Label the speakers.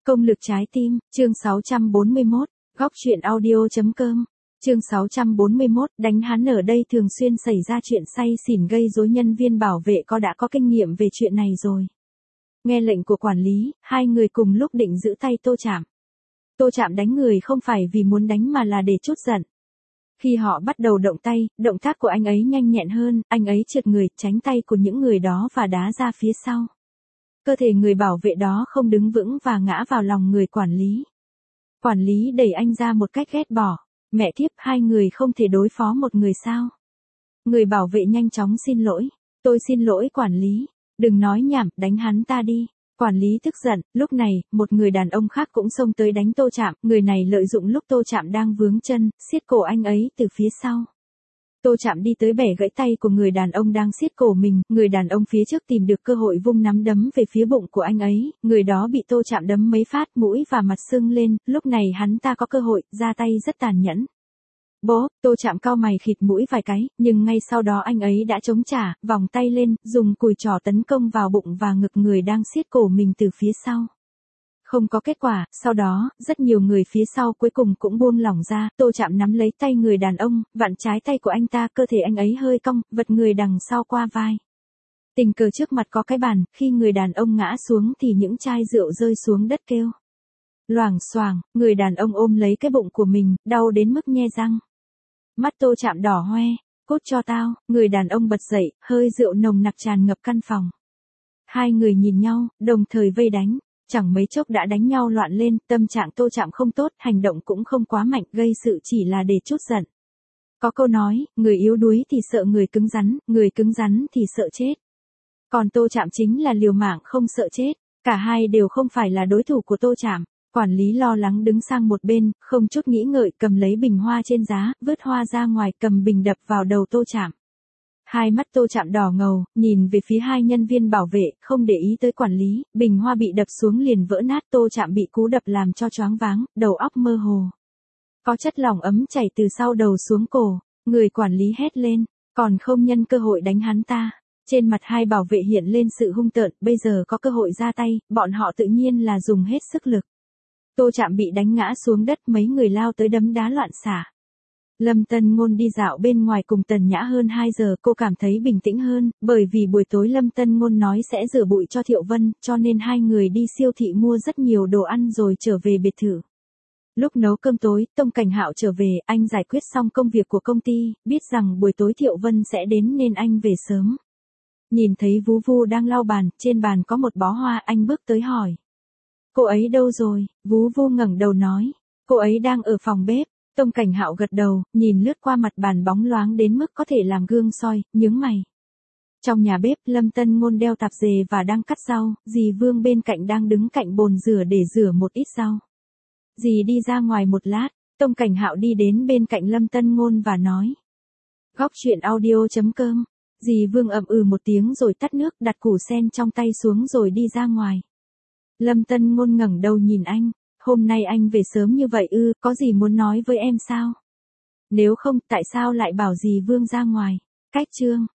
Speaker 1: Công lực trái tim, chương 641, góc truyện audio.com, chương 641, đánh hắn ở đây thường xuyên xảy ra chuyện say xỉn gây rối, nhân viên bảo vệ đã có kinh nghiệm về chuyện này rồi. Nghe lệnh của quản lý, hai người cùng lúc định giữ tay Tô Trạm. Tô Trạm đánh người không phải vì muốn đánh mà là để trút giận. Khi họ bắt đầu động tay, động tác của anh ấy nhanh nhẹn hơn, anh ấy trượt người, tránh tay của những người đó và đá ra phía sau. Cơ thể người bảo vệ đó không đứng vững và ngã vào lòng người quản lý. Quản lý đẩy anh ra một cách ghét bỏ. Mẹ thiếp, hai người không thể đối phó một người sao? Người bảo vệ nhanh chóng xin lỗi. Tôi xin lỗi quản lý. Đừng nói nhảm, đánh hắn ta đi. Quản lý tức giận, lúc này, một người đàn ông khác cũng xông tới đánh Tô Trạm, người này lợi dụng lúc Tô Trạm đang vướng chân, siết cổ anh ấy từ phía sau. Tô Trạm đi tới bẻ gãy tay của người đàn ông đang siết cổ mình, người đàn ông phía trước tìm được cơ hội vung nắm đấm về phía bụng của anh ấy, người đó bị Tô Trạm đấm mấy phát, mũi và mặt sưng lên, lúc này hắn ta có cơ hội, ra tay rất tàn nhẫn. Bố, Tô Trạm cau mày khịt mũi vài cái, nhưng ngay sau đó anh ấy đã chống trả, vòng tay lên, dùng cùi trỏ tấn công vào bụng và ngực người đang siết cổ mình từ phía sau. Không có kết quả, sau đó, rất nhiều người phía sau cuối cùng cũng buông lỏng ra, Tô Trạm nắm lấy tay người đàn ông, vặn trái tay của anh ta, cơ thể anh ấy hơi cong, vật người đằng sau qua vai. Tình cờ trước mặt có cái bàn, khi người đàn ông ngã xuống thì những chai rượu rơi xuống đất kêu. Loảng xoảng, người đàn ông ôm lấy cái bụng của mình, đau đến mức nhe răng. Mắt Tô Trạm đỏ hoe, cút cho tao, người đàn ông bật dậy, hơi rượu nồng nặc tràn ngập căn phòng. Hai người nhìn nhau, đồng thời vây đánh. Chẳng mấy chốc đã đánh nhau loạn lên, tâm trạng Tô Trạm không tốt, hành động cũng không quá mạnh, gây sự chỉ là để trút giận. Có câu nói, người yếu đuối thì sợ người cứng rắn thì sợ chết. Còn Tô Trạm chính là liều mạng không sợ chết, cả hai đều không phải là đối thủ của Tô Trạm. Quản lý lo lắng đứng sang một bên, không chút nghĩ ngợi cầm lấy bình hoa trên giá, vứt hoa ra ngoài, cầm bình đập vào đầu Tô Trạm. Hai mắt Tô Trạm đỏ ngầu, nhìn về phía hai nhân viên bảo vệ, không để ý tới quản lý, bình hoa bị đập xuống liền vỡ nát, Tô Trạm bị cú đập làm cho choáng váng, đầu óc mơ hồ. Có chất lỏng ấm chảy từ sau đầu xuống cổ, người quản lý hét lên, còn không nhân cơ hội đánh hắn ta. Trên mặt hai bảo vệ hiện lên sự hung tợn, bây giờ có cơ hội ra tay, bọn họ tự nhiên là dùng hết sức lực. Tô Trạm bị đánh ngã xuống đất, mấy người lao tới đấm đá loạn xả. Lâm Tân Ngôn đi dạo bên ngoài cùng Tần Nhã hơn 2 giờ, cô cảm thấy bình tĩnh hơn, bởi vì buổi tối Lâm Tân Ngôn nói sẽ rửa bụi cho Thiệu Vân, cho nên hai người đi siêu thị mua rất nhiều đồ ăn rồi trở về biệt thự. Lúc nấu cơm tối, Tông Cảnh Hạo trở về, anh giải quyết xong công việc của công ty, biết rằng buổi tối Thiệu Vân sẽ đến nên anh về sớm. Nhìn thấy Vú Vu đang lau bàn, trên bàn có một bó hoa, anh bước tới hỏi. Cô ấy đâu rồi? Vú Vu ngẩng đầu nói. Cô ấy đang ở phòng bếp. Tông Cảnh Hạo gật đầu, nhìn lướt qua mặt bàn bóng loáng đến mức có thể làm gương soi, nhướng mày. Trong nhà bếp, Lâm Tân Ngôn đeo tạp dề và đang cắt rau, dì Vương bên cạnh đang đứng cạnh bồn rửa để rửa một ít rau. Dì đi ra ngoài một lát, Tông Cảnh Hạo đi đến bên cạnh Lâm Tân Ngôn và nói. Góc truyện audio.com, dì Vương ậm ừ một tiếng rồi tắt nước, đặt củ sen trong tay xuống rồi đi ra ngoài. Lâm Tân Ngôn ngẩng đầu nhìn anh. Hôm nay anh về sớm như vậy ư, có gì muốn nói với em sao? Nếu không, tại sao lại bảo dì Vương ra ngoài? Cách chương.